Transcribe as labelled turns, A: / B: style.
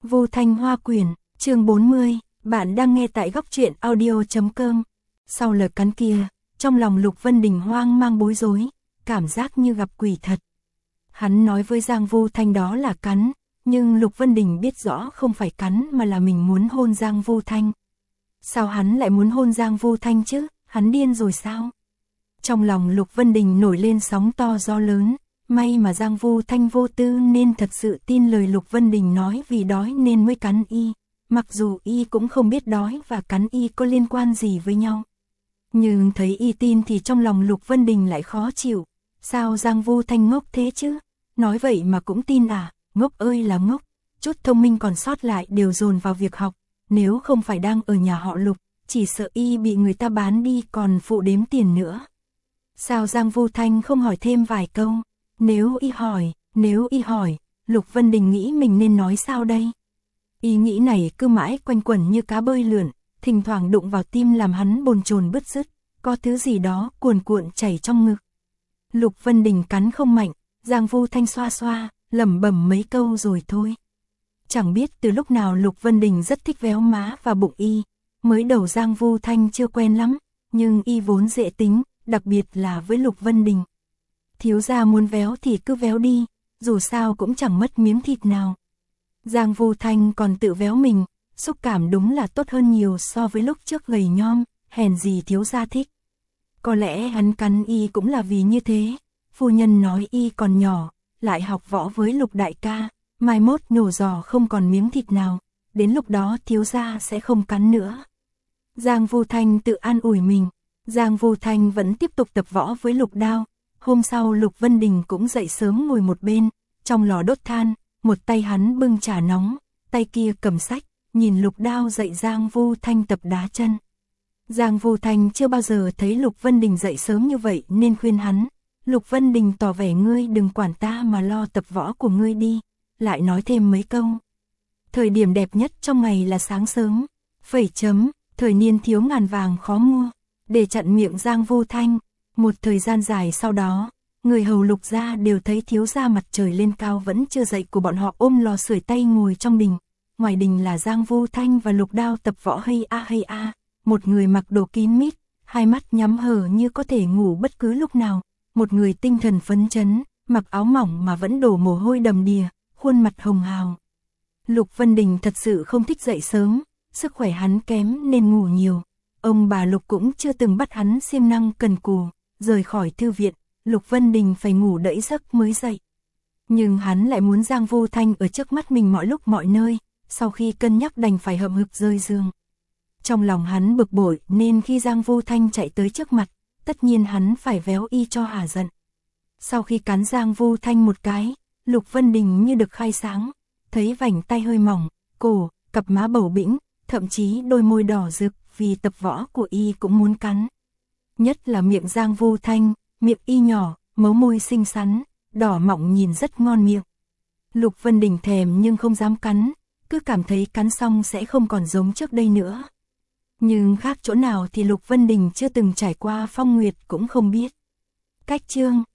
A: Vu Thanh Hoa Quyển, chương 40, bạn đang nghe tại góc truyện audio.com. Sau lời cắn kia, trong lòng Lục Vân Đình hoang mang bối rối, cảm giác như gặp quỷ thật. Hắn nói với Giang Vu Thanh đó là cắn, nhưng Lục Vân Đình biết rõ không phải cắn mà là mình muốn hôn Giang Vu Thanh. Sao hắn lại muốn hôn Giang Vu Thanh chứ, hắn điên rồi sao? Trong lòng Lục Vân Đình nổi lên sóng to gió lớn, may mà Giang Vu Thanh vô tư nên thật sự tin lời Lục Vân Đình nói vì đói nên mới cắn y, mặc dù y cũng không biết đói và cắn y có liên quan gì với nhau. Nhưng thấy y tin thì trong lòng Lục Vân Đình lại khó chịu, sao Giang Vu Thanh ngốc thế chứ, nói vậy mà cũng tin à, ngốc ơi là ngốc, chút thông minh còn sót lại đều dồn vào việc học, nếu không phải đang ở nhà họ Lục, chỉ sợ y bị người ta bán đi còn phụ đếm tiền nữa. Sao Giang Vu Thanh không hỏi thêm vài câu? Nếu y hỏi, Lục Vân Đình nghĩ mình nên nói sao đây? Ý nghĩ này cứ mãi quanh quẩn như cá bơi lượn, thỉnh thoảng đụng vào tim làm hắn bồn chồn bứt rứt, có thứ gì đó cuồn cuộn chảy trong ngực. Lục Vân Đình cắn không mạnh, Giang Vu Thanh xoa xoa, lẩm bẩm mấy câu rồi thôi. Chẳng biết từ lúc nào Lục Vân Đình rất thích véo má và bụng y, mới đầu Giang Vu Thanh chưa quen lắm, nhưng y vốn dễ tính, đặc biệt là với Lục Vân Đình. Thiếu gia muốn véo thì cứ véo đi, dù sao cũng chẳng mất miếng thịt nào. Giang Vu Thanh còn tự véo mình, xúc cảm đúng là tốt hơn nhiều so với lúc trước gầy nhom, hèn gì thiếu gia thích. Có lẽ hắn cắn y cũng là vì như thế, phu nhân nói y còn nhỏ, lại học võ với Lục đại ca, mai mốt nhổ giò không còn miếng thịt nào, đến lúc đó thiếu gia sẽ không cắn nữa. Giang Vu Thanh tự an ủi mình, Giang Vu Thanh vẫn tiếp tục tập võ với Lục Đao. Hôm sau Lục Vân Đình cũng dậy sớm ngồi một bên, trong lò đốt than, một tay hắn bưng trà nóng, tay kia cầm sách, nhìn Lục Đao dạy Giang Vu Thanh tập đá chân. Giang Vu Thanh chưa bao giờ thấy Lục Vân Đình dậy sớm như vậy nên khuyên hắn, Lục Vân Đình tỏ vẻ ngươi đừng quản ta mà lo tập võ của ngươi đi, lại nói thêm mấy câu. Thời điểm đẹp nhất trong ngày là sáng sớm, thời niên thiếu ngàn vàng khó mua, để chặn miệng Giang Vu Thanh. Một thời gian dài sau đó, người hầu Lục gia đều thấy thiếu gia mặt trời lên cao vẫn chưa dậy của bọn họ ôm lò sưởi tay ngồi trong đình. Ngoài đình là Giang Vu Thanh và Lục Đao tập võ hay a, một người mặc đồ kín mít, hai mắt nhắm hờ như có thể ngủ bất cứ lúc nào, một người tinh thần phấn chấn, mặc áo mỏng mà vẫn đổ mồ hôi đầm đìa, khuôn mặt hồng hào. Lục Vân Đình thật sự không thích dậy sớm, sức khỏe hắn kém nên ngủ nhiều. Ông bà Lục cũng chưa từng bắt hắn siêng năng cần cù. Rời khỏi thư viện, Lục Vân Đình phải ngủ đẫy giấc mới dậy. Nhưng hắn lại muốn Giang Vu Thanh ở trước mắt mình mọi lúc mọi nơi, sau khi cân nhắc đành phải hậm hực rơi giường. Trong lòng hắn bực bội nên khi Giang Vu Thanh chạy tới trước mặt, tất nhiên hắn phải véo y cho hả giận. Sau khi cắn Giang Vu Thanh một cái, Lục Vân Đình như được khai sáng, thấy vành tay hơi mỏng, cổ, cặp má bầu bĩnh, thậm chí đôi môi đỏ rực vì tập võ của y cũng muốn cắn. Nhất là miệng Giang Vu Thanh, miệng y nhỏ, mấu môi xinh xắn, đỏ mọng nhìn rất ngon miệng. Lục Vân Đình thèm nhưng không dám cắn, cứ cảm thấy cắn xong sẽ không còn giống trước đây nữa. Nhưng khác chỗ nào thì Lục Vân Đình chưa từng trải qua phong nguyệt cũng không biết. Cách chương